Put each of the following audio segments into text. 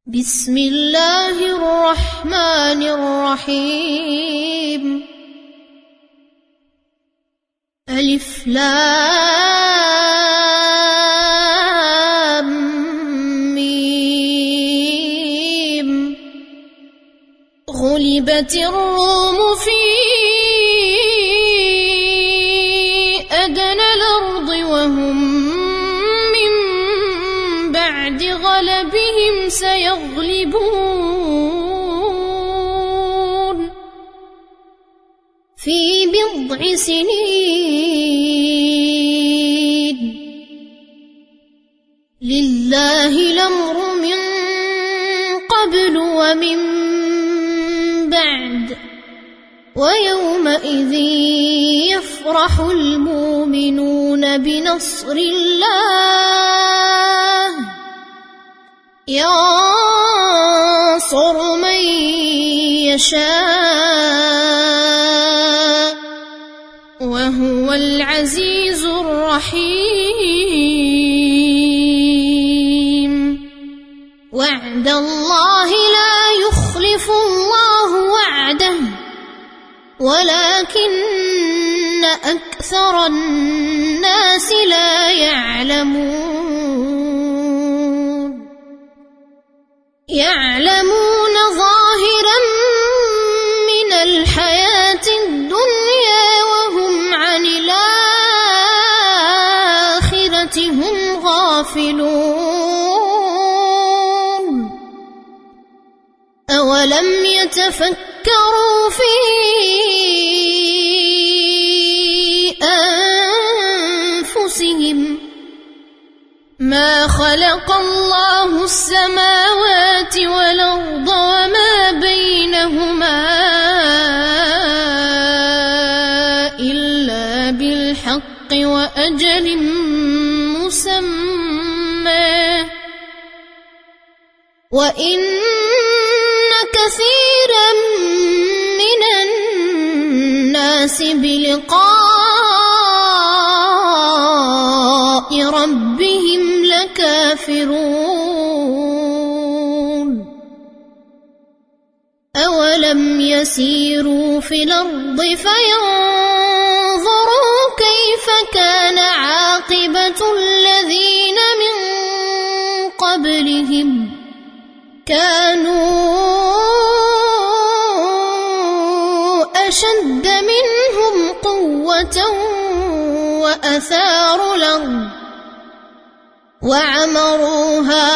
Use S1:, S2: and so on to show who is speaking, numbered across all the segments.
S1: بسم الله الرحمن الرحيم. ألف لام ميم. غلبت الروم في أدنى الأرض وهم من بعد غلبهم سيغلبون في بضع سنين. لله الأمر من قبل ومن بعد ويومئذ يفرح المؤمنون بنصر الله ينصر من يشاء وهو العزيز الرحيم. وعد الله لا يخلف الله وعده ولكن أكثر الناس لا يعلمون ظاهرا من الحياة الدنيا وهم عن الآخرة هم غافلون. أولم يتفكروا في أنفسهم ما خلق الله السماوات والأرض وما بينهما إلا بالحق وأجل مسمى وإن كثيرا من الناس بلقاء ربهم لكافرون. أولم يسيروا في الأرض فينظروا كيف كان عاقبة الذين من قبلهم كانوا أشد منهم قوة وأثاروا الأرض وعمروها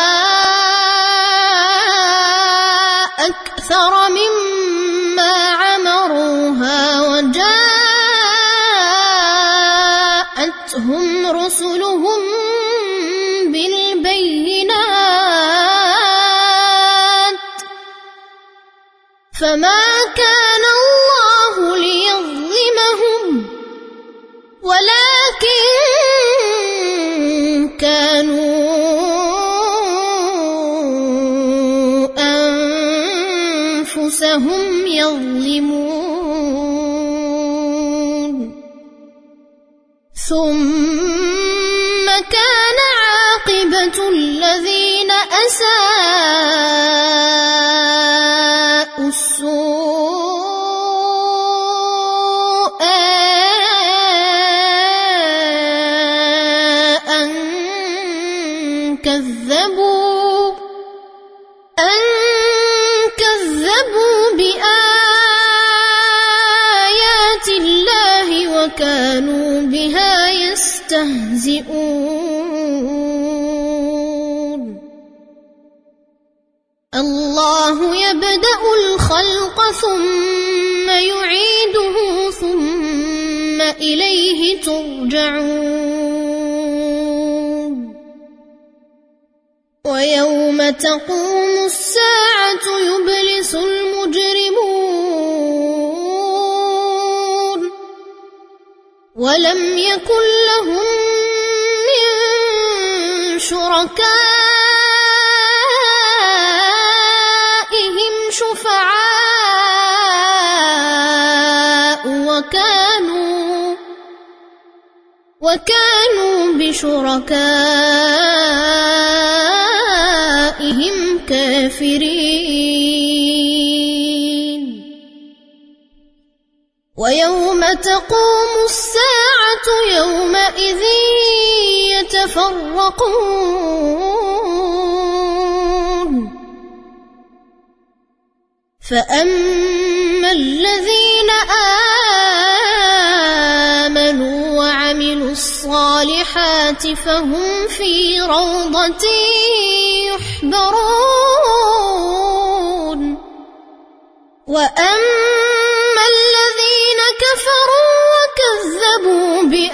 S1: أكثر مما عمروها وجاءتهم رسلهم بالبينات فما كان الله ليظلمهم ولكن كانوا أنفسهم يظلمون. ثم كان عاقبة الذين أساءوا السوء أن كذبوا بآيات الله وكانوا بها يستهزئون. الله يبدأ الخلق ثم يعيده ثم إليه ترجعون. ويوم تقوم الساعة يبلس المجرمون ولم يكن لهم من شركائهم شفعاء وكانوا بشركائهم بهم كافرين ويوم تقوم الساعة يومئذ يتفرقون فأما الذين آمنوا وعملوا الصالحات فهم في روضة يحبرون وأما الذين كفروا وكذبوا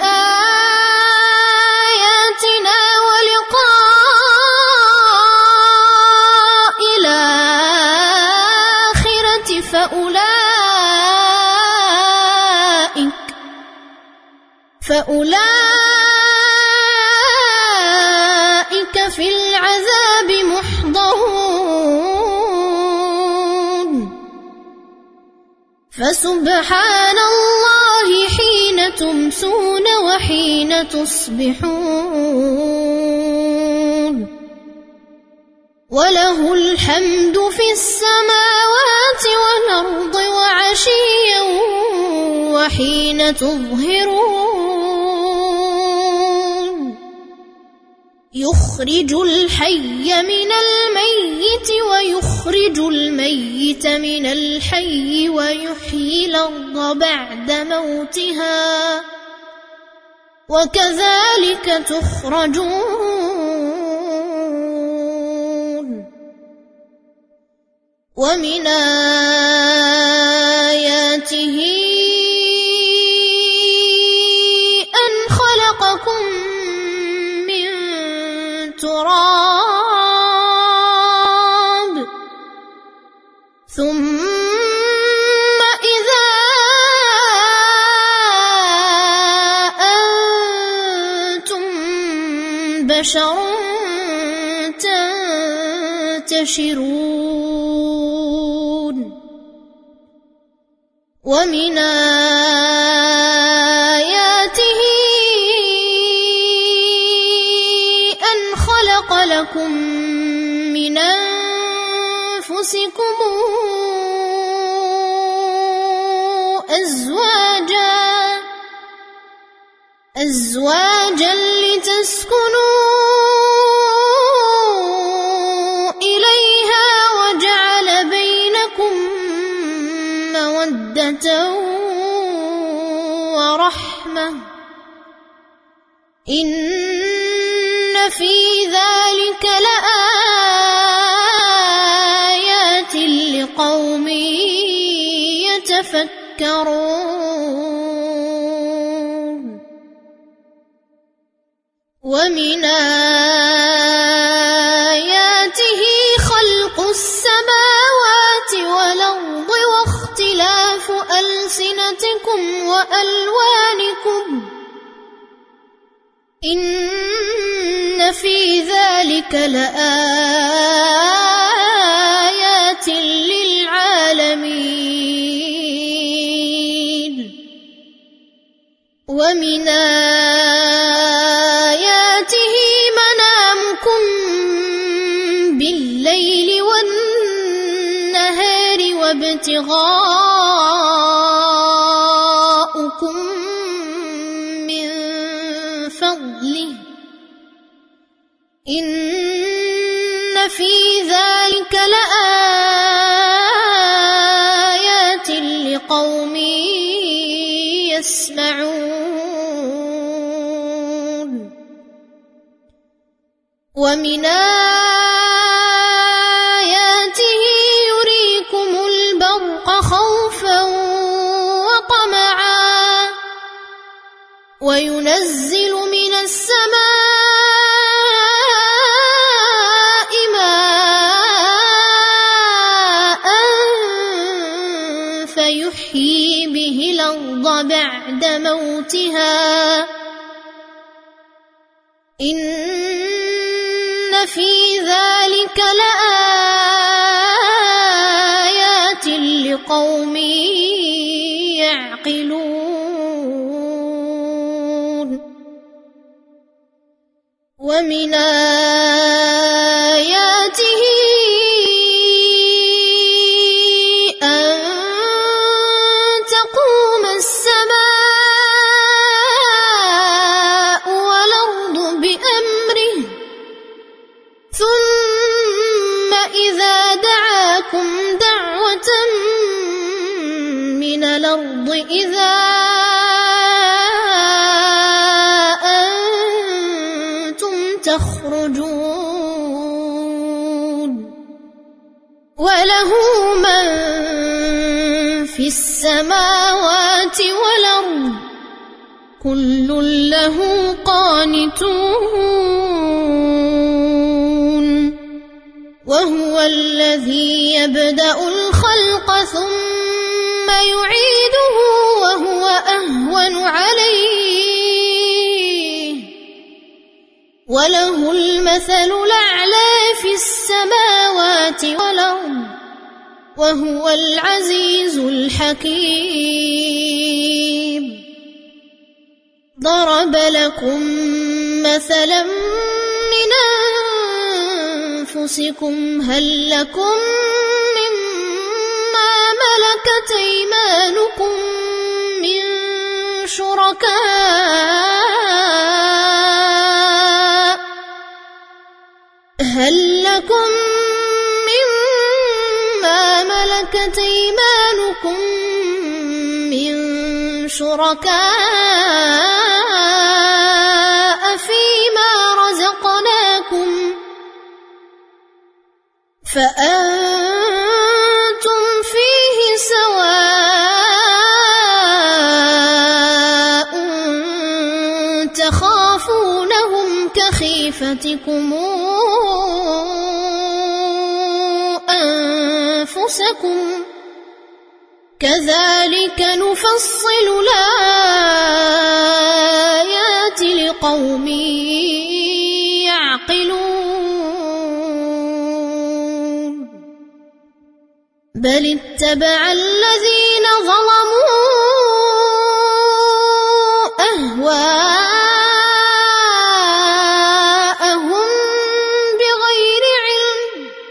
S1: بآياتنا ولقاء الآخرة فأولئك في العذاب محضرون فسبحان الله حين تمسون وحين تصبحون وله الحمد في السماوات والأرض وعشيا وحين تظهرون يخرج الحي من الميت ويخرج الميت من الحي ويحيي الأرض بعد موتها وكذلك تخرجون ومن آياته أن خلقكم من تراب ثم إذا أنتم بشر تنتشرون ومن آياته أن خلق لكم من أنفسكم أزواجا لتسكنوا إليها وجعل بينكم مودة ورحمة إن في ذلك لآيات لقوم يتفكرون ومن آياته خلق السماوات والأرض واختلاف ألسنتكم وألوانكم إن في ذلك لآيات للعالمين ومن آياته منامكم بالليل والنهار وابتغاؤكم من فضله إن في ذلك لآيات لقوم يسمعون ومن آياته يريكم البرق خوفا وطمعا وينزل من السماء ماء فيحيي به الأرض بعد موتها إن في ذلك لآيات لقوم يعقلون ومن آياته إذا دعاكم دعوة من الأرض إذا أنتم تخرجون وله من في السماوات والأرض كل له قانتون وهو الذي يبدأ الخلق ثم يعيده وهو أهون عليه وله المثل الأعلى في السماوات والأرض وهو العزيز الحكيم ضرب لكم مثلا من أنفسكم هل لكم مما ملكت أيمانكم من شركاء هل لكم مما ملكت أيمانكم من شركاء فيما رزقناكم فأنتم فيه سواء تخافونهم كخيفتكم أنفسكم كذلك نفصل الآيات لقوم يعقلون بل اتبع الذين ظلموا أهواءهم بغير علم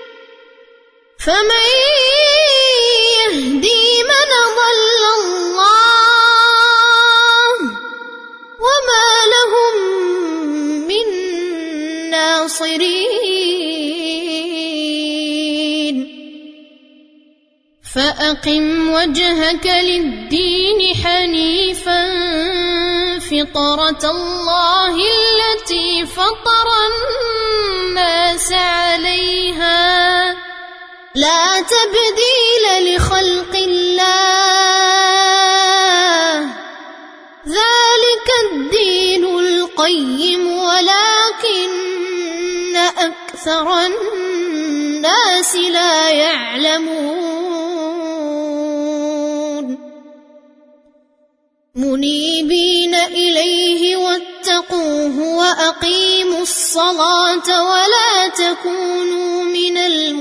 S1: فمن يهدي من ضل الله وما لهم من ناصرين فأقم وجهك للدين حنيفا فطرة الله التي فطر الناس عليها لا تبديل لخلق الله ذلك الدين القيم ولكن أكثر الناس لا يعلمون منيبين إليه واتقوه وأقيموا الصلاة ولا تكونوا من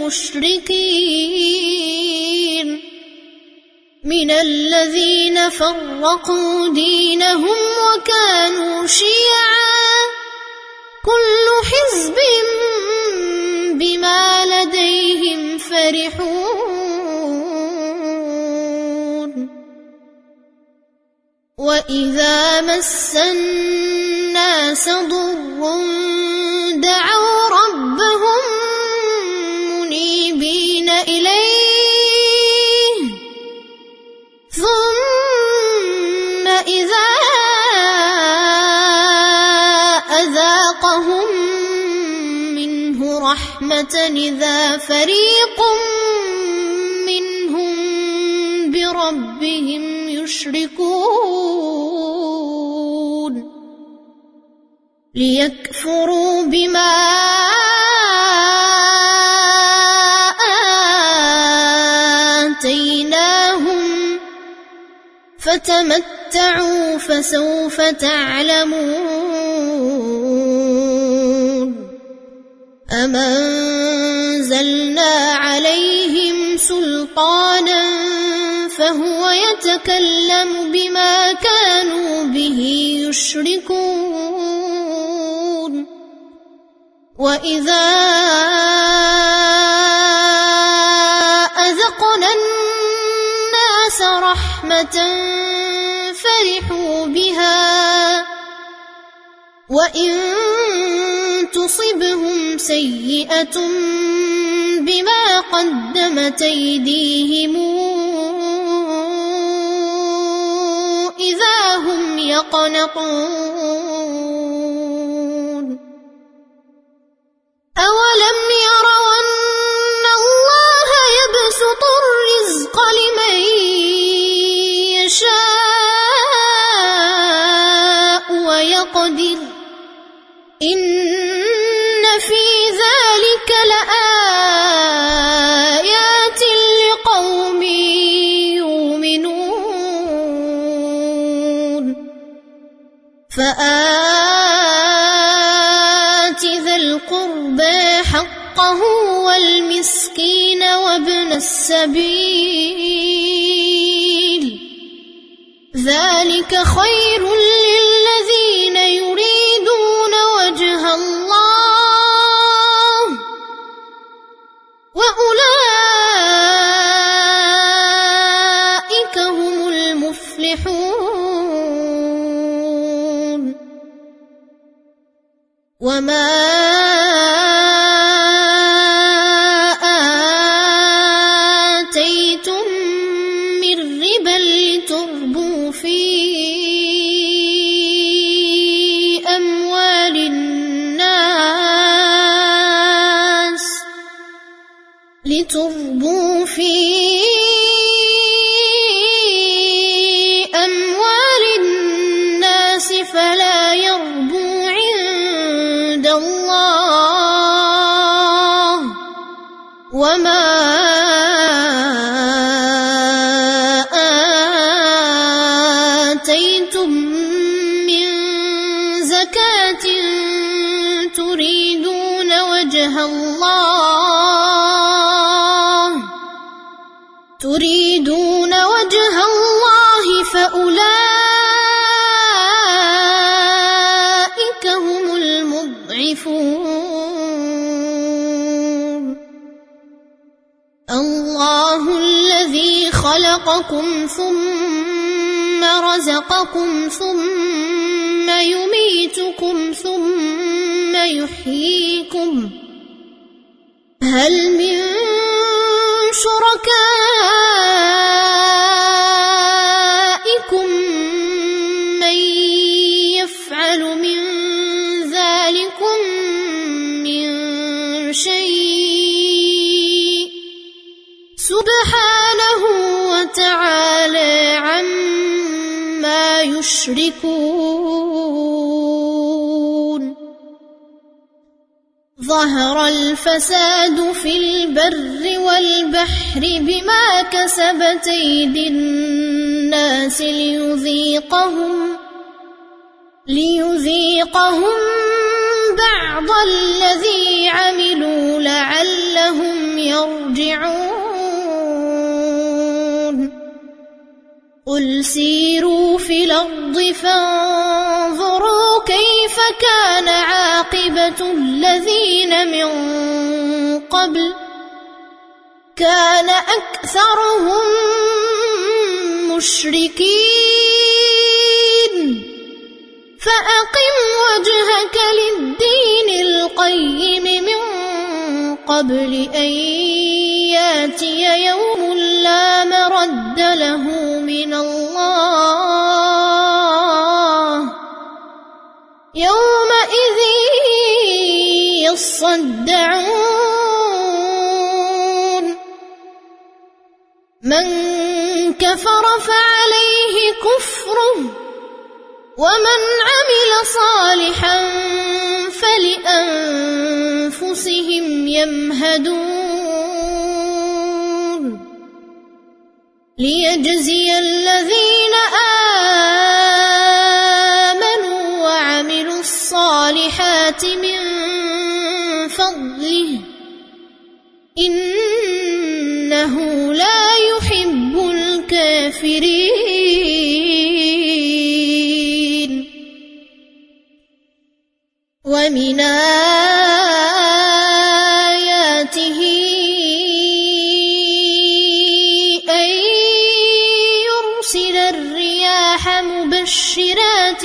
S1: المشركين من الذين فرقوا دينهم وكانوا شيعا كل حزب بما لديهم فرحون وإذا مس الناس ضر دعوا ربهم منيبين إليه ثم إذا أذاقهم منه رحمة إذا فريق منهم بربهم يشركون ليكفروا بما آتيناهم فتمتعوا فسوف تعلمون أم أنزلنا عليهم سلطانا فهو يتكلم بما كانوا به يشركون وإذا أذقنا الناس رحمة فرحوا بها وإن تصبهم سيئة بما قدمت أيديهم إذا هم يقنطون أولم يروا أن الله يبسط الرزق لمن يشاء ويقدر إن في ذلك لآيات لقوم يؤمنون فآت ذا القربى حقه والمسكين وابن السبيل ذلك خير للذين يريدون وجه الله وأولئك هم المفلحون وما آتيتم من ربا لتربوا في أموال الناس فلا يربو عند الله وما آتيتم من زكاة تريدون وجه الله فأولئك هم المضعفون الله الذي خلقكم ثم رزقكم ثم يميتكم ثم يحييكم هل من شركائكم من يفعل من ذلكم من شيء سبحانه وتعالى عما يشركون ظهر الفساد في البر والبحر بما كسبت أيدي الناس ليذيقهم بعض الذي عملوا لعلهم يرجعون قل سيروا في الأرض فانظروا كيف كان عاقبة الذين من قبل كان أكثرهم مشركين فأقم وجهك للدين القيم من قبل أن ياتي يوم لا مرد له من الله يومئذ يصدعون من كفر فعليه كفره ومن عمل صالحا فلأنفسهم يمهدون ليجزي الذين آمنوا وعملوا الصالحات من فضله إنه لا يحب الكافرين ومن آياته أن يرسل الرياح مبشرات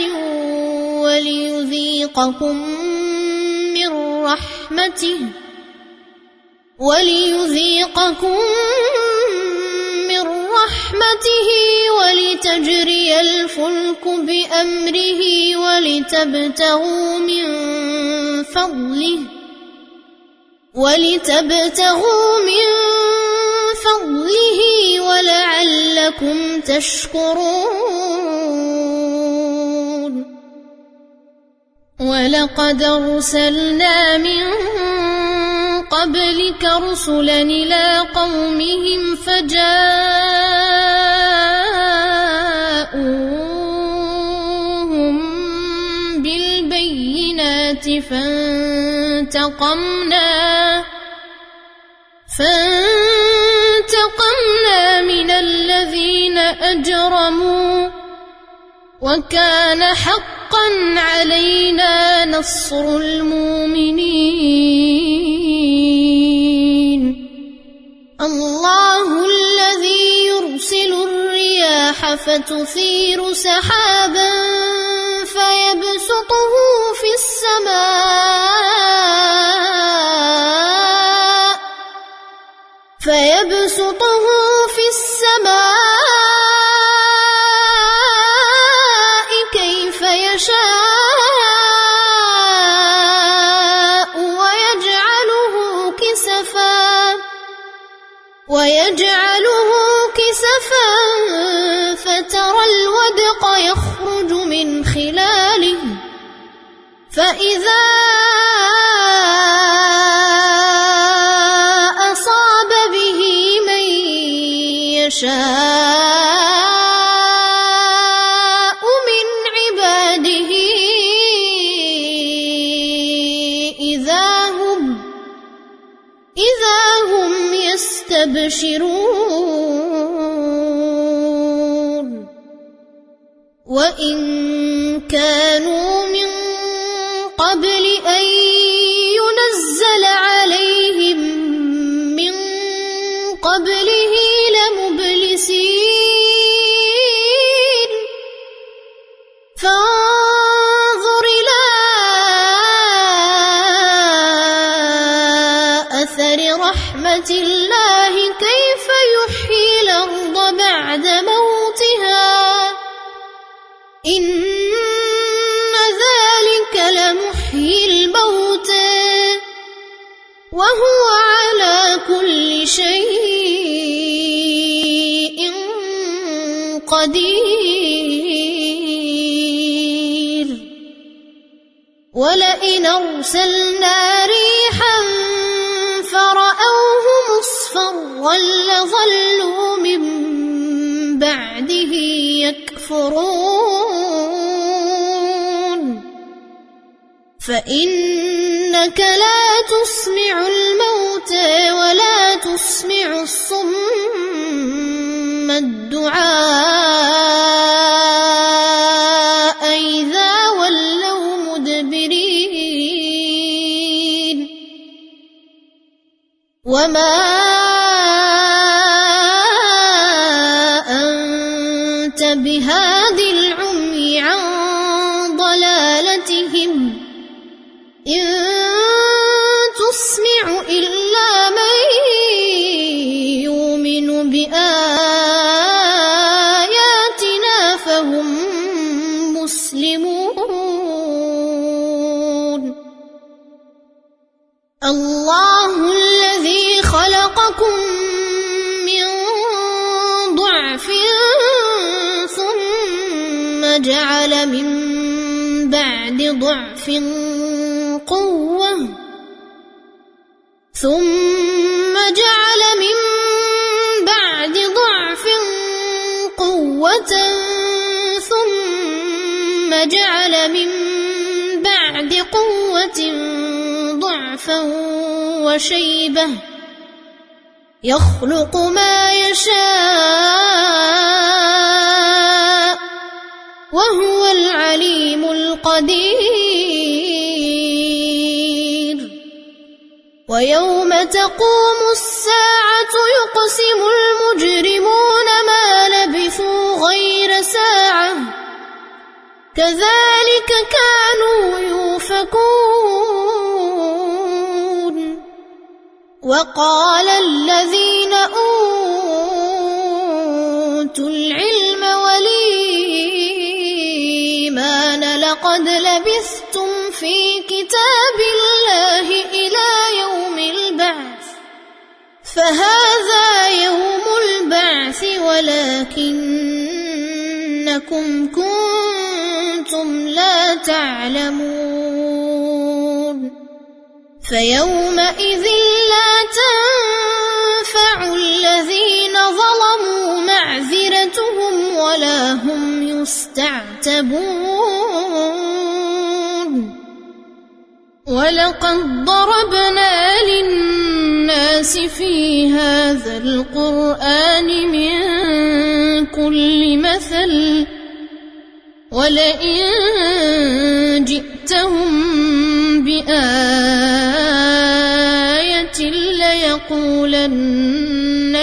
S1: وليذيقكم من رحمته ولتجري الفلك بأمره ولتبتغوا من فضله ولعلكم تشكرون ولقد أرسلنا من قبلك رسلا إلى قومهم فجاءوهم بالبينات فانتقمنا من الذين أجرموا وكان حقا علينا نصر المؤمنين الله الذي يرسل الرياح فتثير سحابا فيبسطه في السماء كيف يشاء ويجعله كسفا فترى الودق يخرج من خلاله فإذا أصاب به من يشاء من عباده إذا هم يستبشرون وإن كانوا من قبل أن ينزل عليهم من قبله لمبلسين فانظر إلى أثر رحمة الله كيف يحيي الأرض بعد موتها إن ذلك لمحيي الموتى وهو على كل شيء قدير ولئن أرسلنا ريحا فرأوه مصفرا لظلوا من بعده يكفرون فإنك لا تسمع الموتى ولا تسمع الصم الدعاء إذا ولوا مدبرين وما أنت بهاد العمي عن ضلالتهم إن تسمع إلا من يؤمن بآياتنا فهم مسلمون الله الذي خلقكم من ضعف ثم جعل من بعد ضعف قوة ثم جعل من بعد ضعف قوة ثم جعل من بعد قوة ضعفا وشيبة يخلق ما يشاء وهو العليم القدير ويوم تقوم الساعة يقسم المجرمون ما لبثوا غير ساعة كذلك كانوا يؤفكون وقال الذين أوتوا العلم والإيمان لقد لبثتم في كتاب الله إلى يوم البعث فهذا يوم البعث ولكنكم كنتم لا تعلمون فيومئذ لا تنفع الذين ظلموا معذرتهم ولا هم يستعتبون ولقد ضربنا للناس في هذا القرآن من كل مثل ولئن جئتهم بآية ليقولن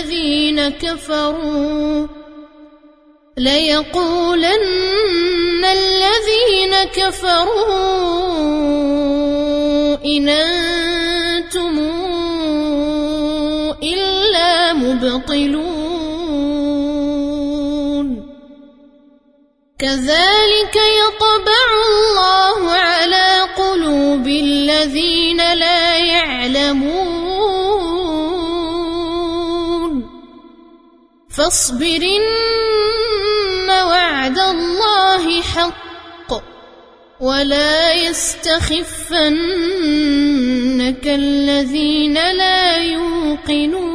S1: الذين كفروا إن أنتم إلا مبطلون كذلك يطبع الله على قلوب الذين لا يعلمون فاصبر إن وعد الله حق ولا يستخفنك الذين لا يوقنون